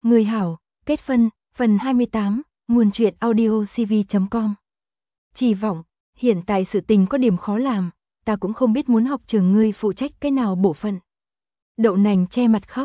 Người hảo, kết phân, phần 28, nguồn truyện audio cv.com. Chỉ vọng, hiện tại sự tình có điểm khó làm, ta cũng không biết muốn học trường ngươi phụ trách cái nào bộ phận. Đậu nành che mặt khóc.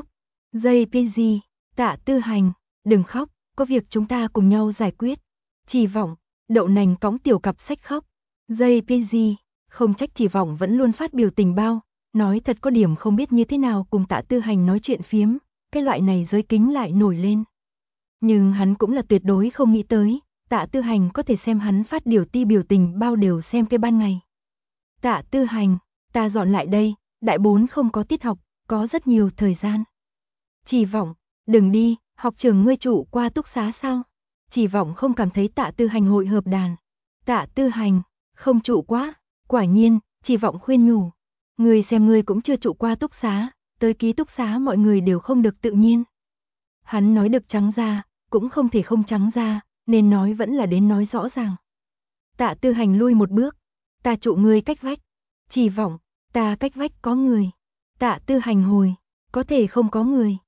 JPG, Tạ Tư Hành, đừng khóc, có việc chúng ta cùng nhau giải quyết. Chỉ vọng, đậu nành cõng tiểu cặp sách khóc. JPG, không trách Chỉ vọng vẫn luôn phát biểu tình bao, nói thật có điểm không biết như thế nào cùng Tạ Tư Hành nói chuyện phiếm, cái loại này giới kính lại nổi lên. Nhưng hắn cũng là tuyệt đối không nghĩ tới, Tạ Tư Hành có thể xem hắn phát biểu biểu tình bao đều xem cái ban ngày. Tạ Tư Hành, ta dọn lại đây, đại 4 không có tiết học, có rất nhiều thời gian. Chỉ vọng, đừng đi, học trường ngươi trụ qua túc xá sao? Chỉ vọng không cảm thấy Tạ Tư Hành hội hợp đàn. Tạ Tư Hành, không trụ quá, quả nhiên, Chỉ vọng khuyên nhủ. Ngươi xem ngươi cũng chưa trụ qua túc xá, tới ký túc xá mọi người đều không được tự nhiên. Hắn nói được trắng ra, cũng không thể không trắng ra, nên nói vẫn là đến nói rõ ràng. Tạ Tư Hành lui một bước, ta trụ ngươi cách vách. Chỉ vọng, ta cách vách có người. Tạ Tư Hành hồi, có thể không có người.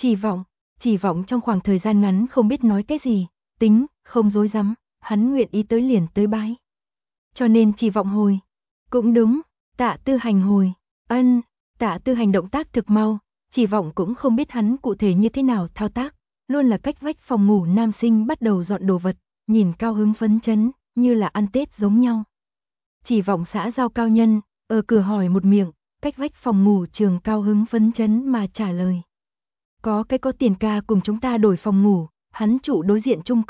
Chỉ vọng trong khoảng thời gian ngắn không biết nói cái gì, tính, không dối rắm, hắn nguyện ý tới liền tới bái. Cho nên Chỉ vọng hồi. Cũng đúng, Tạ Tư Hành hồi, ân, Tạ Tư Hành động tác thực mau, Chỉ vọng cũng không biết hắn cụ thể như thế nào thao tác, luôn là cách vách phòng ngủ nam sinh bắt đầu dọn đồ vật, nhìn cao hứng phấn chấn, như là ăn Tết giống nhau. Chỉ vọng xã giao cao nhân, ở cửa hỏi một miệng, cách vách phòng ngủ trường cao hứng phấn chấn mà trả lời. Có tiền ca cùng chúng ta đổi phòng ngủ, hắn trụ đối diện chung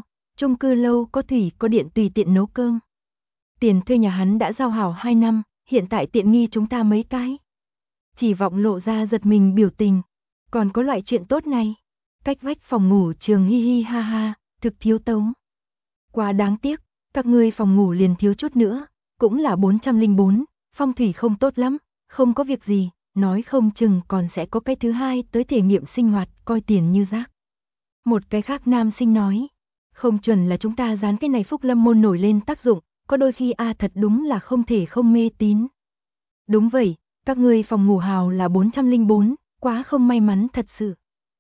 cư lâu có thủy có điện tùy tiện nấu cơm. Tiền thuê nhà hắn đã giao hảo 2 năm, hiện tại tiện nghi chúng ta mấy cái. Chỉ vọng lộ ra giật mình biểu tình, còn có loại chuyện tốt này. Cách vách phòng ngủ trường hi hi ha ha, thực thiếu tống. Quá đáng tiếc, các ngươi phòng ngủ liền thiếu chút nữa, cũng là 404, phong thủy không tốt lắm, không có việc gì, nói không chừng còn sẽ có cái thứ hai tới thể nghiệm sinh hoạt, coi tiền như rác. Một cái khác nam sinh nói, không chuẩn là chúng ta dán cái này Phúc Lâm môn nổi lên tác dụng, có đôi khi thật đúng là không thể không mê tín. Đúng vậy, các ngươi phòng ngủ hào là 404, quá không may mắn thật sự.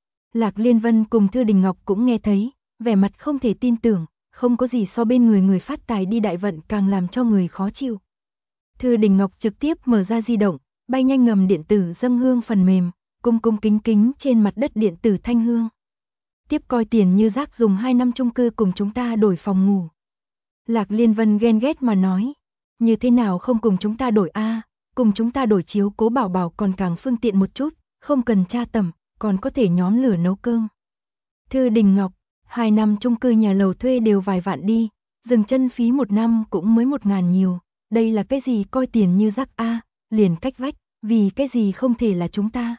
Lạc Liên Vân cùng Thư Đình Ngọc cũng nghe thấy, vẻ mặt không thể tin tưởng, không có gì so bên người phát tài đi đại vận càng làm cho người khó chịu. Thư Đình Ngọc trực tiếp mở ra di động, bay nhanh ngầm điện tử dâng hương phần mềm, cung kính trên mặt đất điện tử thanh hương. Tiếp coi tiền như rác dùng 2 năm chung cư cùng chúng ta đổi phòng ngủ. Lạc Liên Vân ghen ghét mà nói, như thế nào không cùng chúng ta đổi cùng chúng ta đổi chiếu cố bảo bảo còn càng phương tiện một chút, không cần tra tầm, còn có thể nhóm lửa nấu cơm. Thư Đình Ngọc, 2 năm chung cư nhà lầu thuê đều vài vạn đi, dừng chân phí 1 năm cũng mới 1.000 nhiều, đây là cái gì coi tiền như rác liền cách vách, vì cái gì không thể là chúng ta.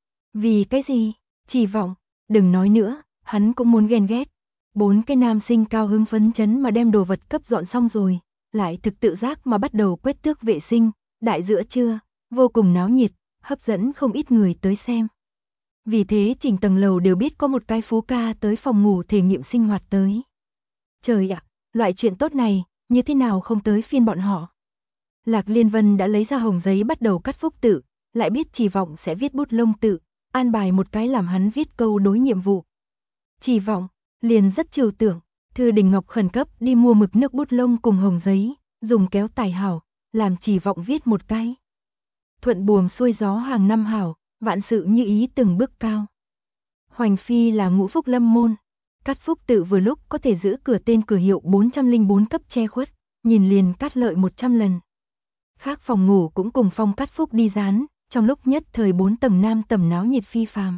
Vì cái gì, Chỉ vọng, đừng nói nữa, hắn cũng muốn ghen ghét. 4 cái nam sinh cao hứng phấn chấn mà đem đồ vật cấp dọn xong rồi, lại thực tự giác mà bắt đầu quét tước vệ sinh, đại giữa trưa, vô cùng náo nhiệt, hấp dẫn không ít người tới xem. Vì thế chỉnh tầng lầu đều biết có một cái phú ca tới phòng ngủ thể nghiệm sinh hoạt tới. Trời ạ, loại chuyện tốt này, như thế nào không tới phiên bọn họ. Lạc Liên Vân đã lấy ra hồng giấy bắt đầu cắt phúc tự, lại biết Chỉ vọng sẽ viết bút lông tự, an bài một cái làm hắn viết câu đối nhiệm vụ. Chỉ vọng, liền rất chiều tưởng, Thư Đình Ngọc khẩn cấp đi mua mực nước bút lông cùng hồng giấy, dùng kéo tải hảo, làm Chỉ vọng viết một cái. Thuận buồm xuôi gió hàng năm hảo, vạn sự như ý từng bước cao. Hoành phi là ngũ phúc lâm môn, cắt phúc tự vừa lúc có thể giữ cửa tên cửa hiệu 404 cấp che khuất, nhìn liền cắt lợi 100 lần. Khác phòng ngủ cũng cùng phong cắt phúc đi dán, trong lúc nhất thời 4 tầng nam tầm náo nhiệt phi phàm.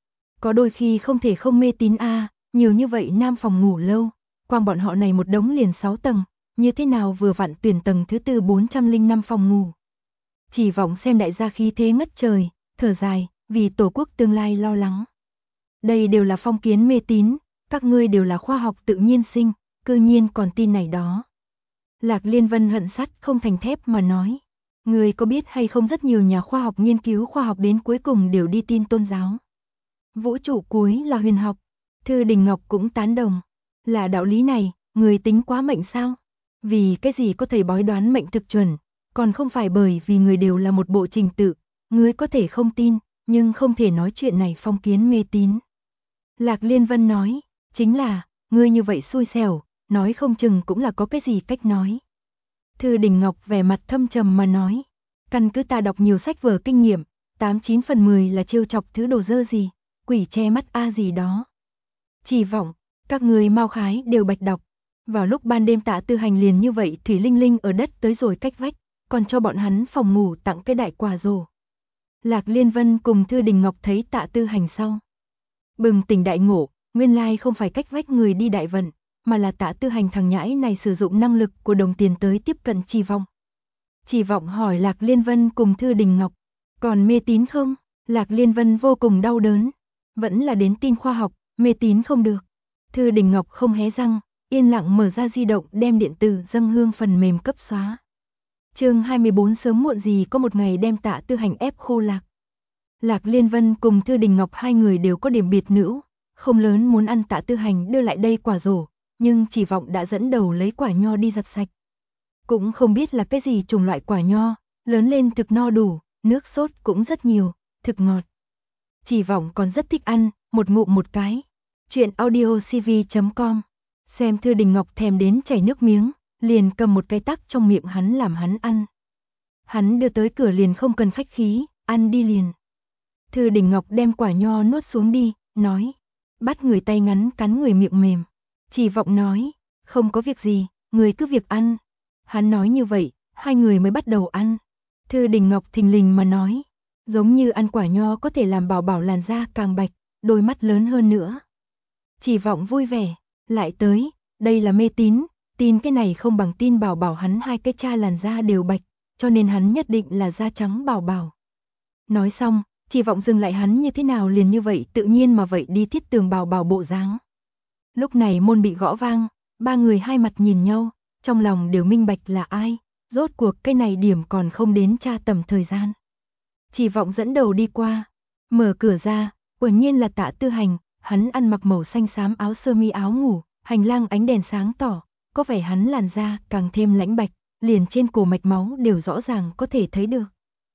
Có đôi khi không thể không mê tín nhiều như vậy nam phòng ngủ lâu, quang bọn họ này một đống liền 6 tầng, như thế nào vừa vặn tuyển tầng thứ tư 405 phòng ngủ. Chỉ vọng xem đại gia khí thế ngất trời, thở dài, vì tổ quốc tương lai lo lắng. Đây đều là phong kiến mê tín, các ngươi đều là khoa học tự nhiên sinh, cư nhiên còn tin này đó. Lạc Liên Vân hận sắt không thành thép mà nói, ngươi có biết hay không rất nhiều nhà khoa học nghiên cứu khoa học đến cuối cùng đều đi tin tôn giáo. Vũ trụ cuối là huyền học, Thư Đình Ngọc cũng tán đồng, là đạo lý này, người tính quá mệnh sao? Vì cái gì có thể bói đoán mệnh thực chuẩn, còn không phải bởi vì người đều là một bộ trình tự, ngươi có thể không tin, nhưng không thể nói chuyện này phong kiến mê tín. Lạc Liên Vân nói, chính là, ngươi như vậy xui xẻo, nói không chừng cũng là có cái gì cách nói. Thư Đình Ngọc vẻ mặt thâm trầm mà nói, căn cứ ta đọc nhiều sách vở kinh nghiệm, 89 phần 10 là trêu chọc thứ đồ dơ gì, quỷ che mắt a gì đó. Chỉ vọng, các người mau khái đều bạch đọc. Vào lúc ban đêm Tạ Tư Hành liền như vậy thủy linh linh ở đất tới rồi cách vách, còn cho bọn hắn phòng ngủ tặng cái đại quà rổ. Lạc Liên Vân cùng Thư Đình Ngọc thấy Tạ Tư Hành sau, bừng tỉnh đại ngộ, nguyên lai không phải cách vách người đi đại vận, mà là Tạ Tư Hành thằng nhãi này sử dụng năng lực của đồng tiền tới tiếp cận Chỉ Vọng. Chỉ Vọng hỏi Lạc Liên Vân cùng Thư Đình Ngọc, còn mê tín không? Lạc Liên Vân vô cùng đau đớn, vẫn là đến tin khoa học, mê tín không được. Thư Đình Ngọc không hé răng, yên lặng mở ra di động đem điện tử dâng hương phần mềm cấp xóa. Chương 24 sớm muộn gì có một ngày đem Tạ Tư Hành ép khô lạc. Lạc Liên Vân cùng Thư Đình Ngọc hai người đều có điểm biệt nữ, không lớn muốn ăn Tạ Tư Hành đưa lại đây quả rổ, nhưng Chỉ Vọng đã dẫn đầu lấy quả nho đi giặt sạch. Cũng không biết là cái gì chủng loại quả nho, lớn lên thực no đủ, nước sốt cũng rất nhiều, thực ngọt. Chỉ Vọng còn rất thích ăn, một ngụm một cái. Chuyện audiocv.com. Xem Thư Đình Ngọc thèm đến chảy nước miếng, liền cầm một cái tắc trong miệng hắn làm hắn ăn. Hắn đưa tới cửa liền không cần khách khí, ăn đi liền. Thư Đình Ngọc đem quả nho nuốt xuống đi, nói, bắt người tay ngắn cắn người miệng mềm. Chỉ Vọng nói, không có việc gì, người cứ việc ăn. Hắn nói như vậy, hai người mới bắt đầu ăn. Thư Đình Ngọc thình lình mà nói, giống như ăn quả nho có thể làm bảo bảo làn da càng bạch, đôi mắt lớn hơn nữa. Chỉ Vọng vui vẻ, lại tới, đây là mê tín, tin cái này không bằng tin bảo bảo hắn hai cái cha làn da đều bạch, cho nên hắn nhất định là da trắng bảo bảo. Nói xong, Chỉ Vọng dừng lại hắn như thế nào liền như vậy tự nhiên mà vậy đi thiết tường bảo bảo bộ dáng. Lúc này môn bị gõ vang, ba người hai mặt nhìn nhau, trong lòng đều minh bạch là ai, rốt cuộc cái này điểm còn không đến tra tầm thời gian. Chỉ Vọng dẫn đầu đi qua, mở cửa ra, quả nhiên là Tạ Tư Hành, hắn ăn mặc màu xanh xám áo sơ mi áo ngủ, hành lang ánh đèn sáng tỏ, có vẻ hắn làn da càng thêm lãnh bạch, liền trên cổ mạch máu đều rõ ràng có thể thấy được.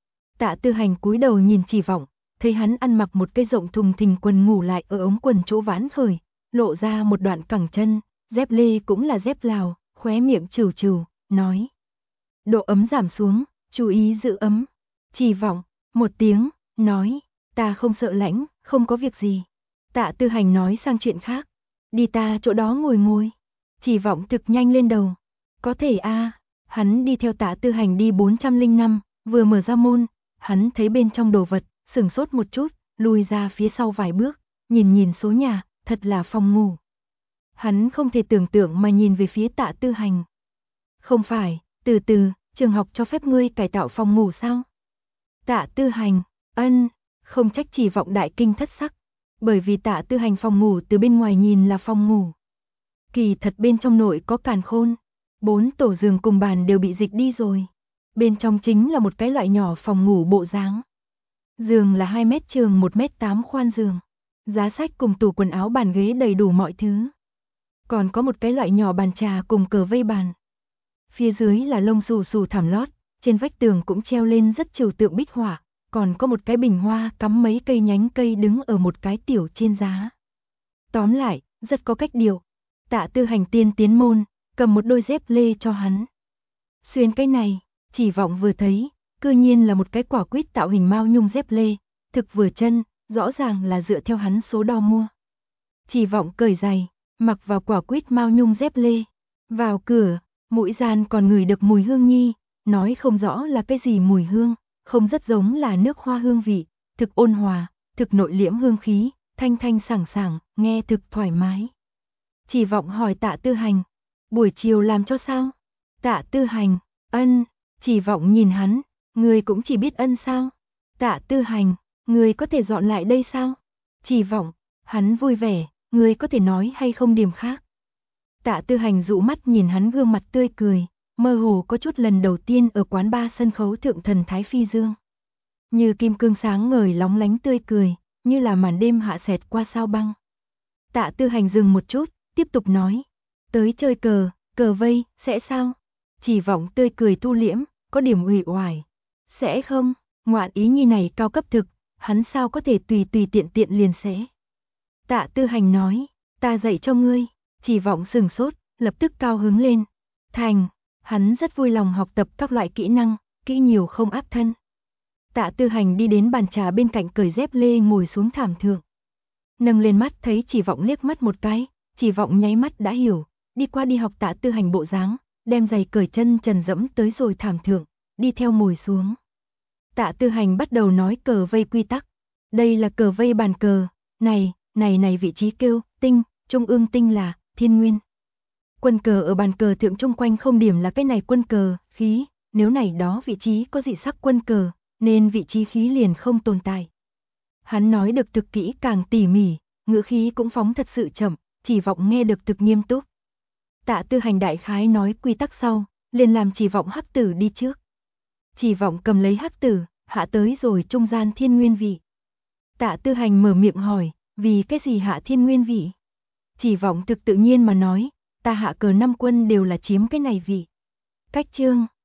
Tạ Tư Hành cúi đầu nhìn Chỉ Vọng, thấy hắn ăn mặc một cái rộng thùng thình quần ngủ lại ở ống quần chỗ vãn khởi, lộ ra một đoạn cẳng chân, dép lê cũng là dép Lào, khóe miệng trừ trừ, nói. Độ ấm giảm xuống, chú ý giữ ấm. Chỉ Vọng, một tiếng, nói, ta không sợ lạnh, không có việc gì. Tạ Tư Hành nói sang chuyện khác, đi ta chỗ đó ngồi ngồi. Chỉ Vọng thực nhanh lên đầu, có thể a. Hắn đi theo Tạ Tư Hành đi 405, vừa mở ra môn, hắn thấy bên trong đồ vật, sửng sốt một chút, lùi ra phía sau vài bước, nhìn nhìn số nhà, thật là phòng ngủ. Hắn không thể tưởng tượng mà nhìn về phía Tạ Tư Hành. Không phải, từ từ, trường học cho phép ngươi cải tạo phòng ngủ sao? Tạ Tư Hành, ân, không trách Chỉ Vọng đại kinh thất sắc, bởi vì Tạ Tư Hành phòng ngủ từ bên ngoài nhìn là phòng ngủ. Kỳ thật bên trong nội có càn khôn, 4 tổ giường cùng bàn đều bị dịch đi rồi. Bên trong chính là một cái loại nhỏ phòng ngủ bộ dáng. Giường là 2 mét trường 1 mét 8 khoan giường. Giá sách cùng tủ quần áo bàn ghế đầy đủ mọi thứ. Còn có một cái loại nhỏ bàn trà cùng cờ vây bàn. Phía dưới là lông xù xù thảm lót, trên vách tường cũng treo lên rất trừu tượng bích họa, còn có một cái bình hoa cắm mấy cây nhánh cây đứng ở một cái tiểu trên giá. Tóm lại, rất có cách điệu. Tạ Tư Hành tiên tiến môn, cầm một đôi dép lê cho hắn. Xuyên cái này, Chỉ Vọng vừa thấy, cư nhiên là một cái quả quýt tạo hình mao nhung dép lê, thực vừa chân, rõ ràng là dựa theo hắn số đo mua. Chỉ Vọng cởi giày, mặc vào quả quýt mao nhung dép lê, vào cửa, mũi gian còn ngửi được mùi hương nhi, nói không rõ là cái gì mùi hương, không rất giống là nước hoa hương vị, thực ôn hòa, thực nội liễm hương khí, thanh thanh sảng sảng, nghe thực thoải mái. Chỉ Vọng hỏi Tạ Tư Hành, buổi chiều làm cho sao? Tạ Tư Hành, ân. Chỉ Vọng nhìn hắn, người cũng chỉ biết ân sao? Tạ Tư Hành, người có thể dọn lại đây sao? Chỉ Vọng, hắn vui vẻ, người có thể nói hay không điểm khác? Tạ Tư Hành dụ mắt nhìn hắn gương mặt tươi cười, mơ hồ có chút lần đầu tiên ở quán bar sân khấu thượng thần Thái Phi Dương. Như kim cương sáng ngời lóng lánh tươi cười, như là màn đêm hạ xẹt qua sao băng. Tạ Tư Hành dừng một chút, tiếp tục nói, tới chơi cờ vây, sẽ sao? Chỉ Vọng tươi cười thu liễm, có điểm uể oải. Sẽ không, ngoạn ý nhi này cao cấp thực, hắn sao có thể tùy tiện liền sẽ. Tạ Tư Hành nói, ta dạy cho ngươi. Chỉ Vọng sừng sốt, lập tức cao hứng lên. Thành, hắn rất vui lòng học tập các loại kỹ năng, kỹ nhiều không áp thân. Tạ Tư Hành đi đến bàn trà bên cạnh cởi dép lê ngồi xuống thảm thượng. Nâng lên mắt thấy Chỉ Vọng liếc mắt một cái, Chỉ Vọng nháy mắt đã hiểu, đi qua đi học Tạ Tư Hành bộ dáng, đem giày cởi chân trần dẫm tới rồi thảm thượng, đi theo ngồi xuống. Tạ Tư Hành bắt đầu nói cờ vây quy tắc. Đây là cờ vây bàn cờ, này vị trí kêu tinh, trung ương tinh là thiên nguyên. Quân cờ ở bàn cờ thượng chung quanh không điểm là cái này quân cờ, khí, nếu này đó vị trí có dị sắc quân cờ, nên vị trí khí liền không tồn tại. Hắn nói được thực kỹ càng tỉ mỉ, ngữ khí cũng phóng thật sự chậm, Chỉ Vọng nghe được thực nghiêm túc. Tạ Tư Hành đại khái nói quy tắc sau, liền làm Chỉ Vọng hắc tử đi trước. Chỉ Vọng cầm lấy hắc tử, hạ tới rồi trung gian thiên nguyên vị. Tạ Tư Hành mở miệng hỏi, vì cái gì hạ thiên nguyên vị? Chỉ Vọng thực tự nhiên mà nói, ta hạ cờ 5 quân đều là chiếm cái này vị. Cách chương